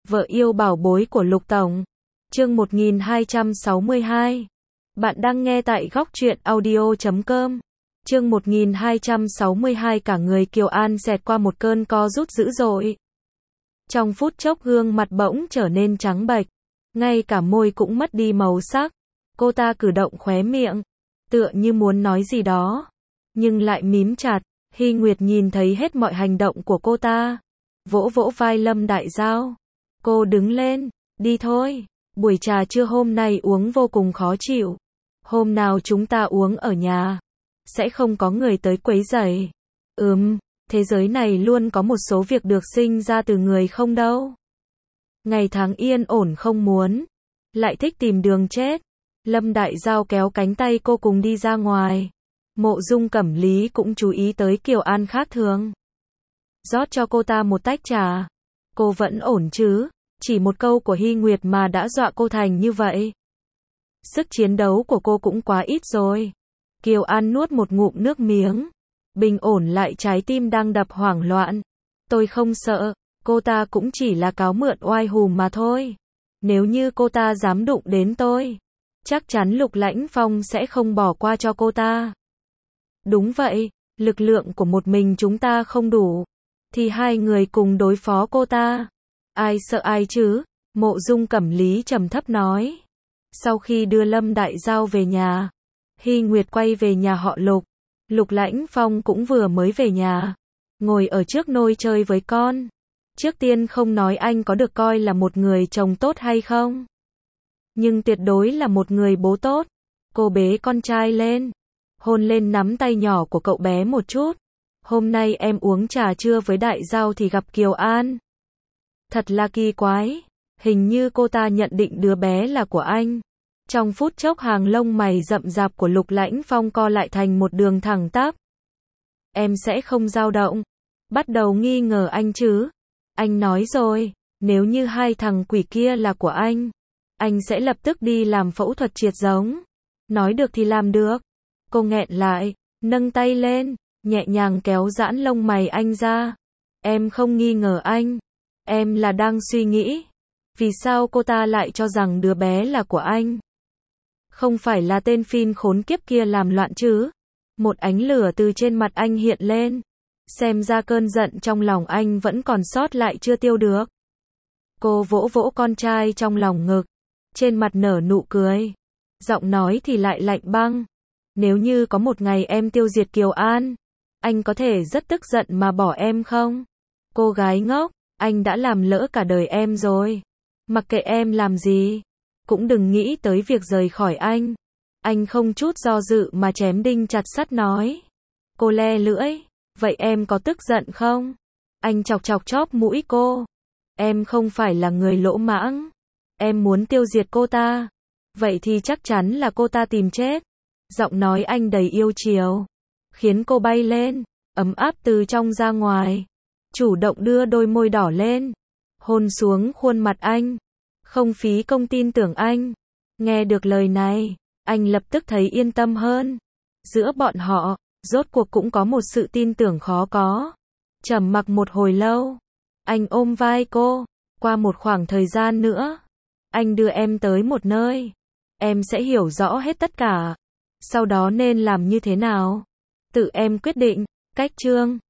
Vợ yêu bảo bối của Lục Tổng. Chương 1262. Bạn đang nghe tại góc truyện audio.com. Chương 1262 cả người Kiều An xẹt qua một cơn co rút dữ dội. Trong phút chốc gương mặt bỗng trở nên trắng bệch, ngay cả môi cũng mất đi màu sắc. Cô ta cử động khóe miệng, tựa như muốn nói gì đó, nhưng lại mím chặt. Hy Nguyệt nhìn thấy hết mọi hành động của cô ta, vỗ vỗ vai Lâm Đại Giao. Cô đứng lên, đi thôi, buổi trà trưa hôm nay uống vô cùng khó chịu. Hôm nào chúng ta uống ở nhà, sẽ không có người tới quấy rầy. Thế giới này luôn có một số việc được sinh ra từ người không đâu. Ngày tháng yên ổn không muốn, lại thích tìm đường chết. Lâm Đại Giao kéo cánh tay cô cùng đi ra ngoài. Mộ Dung Cẩm Lý cũng chú ý tới Kiều An khác thường, rót cho cô ta một tách trà. Cô vẫn ổn chứ? Chỉ một câu của Hy Nguyệt mà đã dọa cô thành như vậy. Sức chiến đấu của cô cũng quá ít rồi. Kiều An nuốt một ngụm nước miếng, bình ổn lại trái tim đang đập hoảng loạn. Tôi không sợ, cô ta cũng chỉ là cáo mượn oai hùm mà thôi. Nếu như cô ta dám đụng đến tôi, chắc chắn Lục Lãnh Phong sẽ không bỏ qua cho cô ta. Đúng vậy, lực lượng của một mình chúng ta không đủ, thì hai người cùng đối phó cô ta. Ai sợ ai chứ? Mộ Dung Cẩm Lý trầm thấp nói. Sau khi đưa Lâm Đại Giao về nhà, Hy Nguyệt quay về nhà họ Lục. Lục Lãnh Phong cũng vừa mới về nhà, ngồi ở trước nôi chơi với con. Trước tiên không nói anh có được coi là một người chồng tốt hay không, nhưng tuyệt đối là một người bố tốt. Cô bế con trai lên, hôn lên nắm tay nhỏ của cậu bé một chút. Hôm nay em uống trà trưa với Đại Giao thì gặp Kiều An. Thật là kỳ quái, hình như cô ta nhận định đứa bé là của anh. Trong phút chốc hàng lông mày rậm rạp của Lục Lãnh Phong co lại thành một đường thẳng tắp. Em sẽ không dao động, bắt đầu nghi ngờ anh chứ? Anh nói rồi, nếu như hai thằng quỷ kia là của anh sẽ lập tức đi làm phẫu thuật triệt giống. Nói được thì làm được. Cô nghẹn lại, nâng tay lên, nhẹ nhàng kéo giãn lông mày anh ra. Em không nghi ngờ anh, em là đang suy nghĩ, vì sao cô ta lại cho rằng đứa bé là của anh? Không phải là tên phin khốn kiếp kia làm loạn chứ? Một ánh lửa từ trên mặt anh hiện lên, xem ra cơn giận trong lòng anh vẫn còn sót lại chưa tiêu được. Cô vỗ vỗ con trai trong lòng ngực, trên mặt nở nụ cười, giọng nói thì lại lạnh băng. Nếu như có một ngày em tiêu diệt Kiều An, anh có thể rất tức giận mà bỏ em không? Cô gái ngốc, anh đã làm lỡ cả đời em rồi. Mặc kệ em làm gì, cũng đừng nghĩ tới việc rời khỏi anh. Anh không chút do dự mà chém đinh chặt sắt nói. Cô le lưỡi, vậy em có tức giận không? Anh chọc chọc chóp mũi cô. Em không phải là người lỗ mãng. Em muốn tiêu diệt cô ta, vậy thì chắc chắn là cô ta tìm chết. Giọng nói anh đầy yêu chiều, khiến cô bay lên, ấm áp từ trong ra ngoài. Chủ động đưa đôi môi đỏ lên, hôn xuống khuôn mặt anh. Không phí công tin tưởng anh. Nghe được lời này, anh lập tức thấy yên tâm hơn. Giữa bọn họ, rốt cuộc cũng có một sự tin tưởng khó có. Trầm mặc một hồi lâu, anh ôm vai cô. Qua một khoảng thời gian nữa, anh đưa em tới một nơi, em sẽ hiểu rõ hết tất cả. Sau đó nên làm như thế nào, tự em quyết định. Cách chương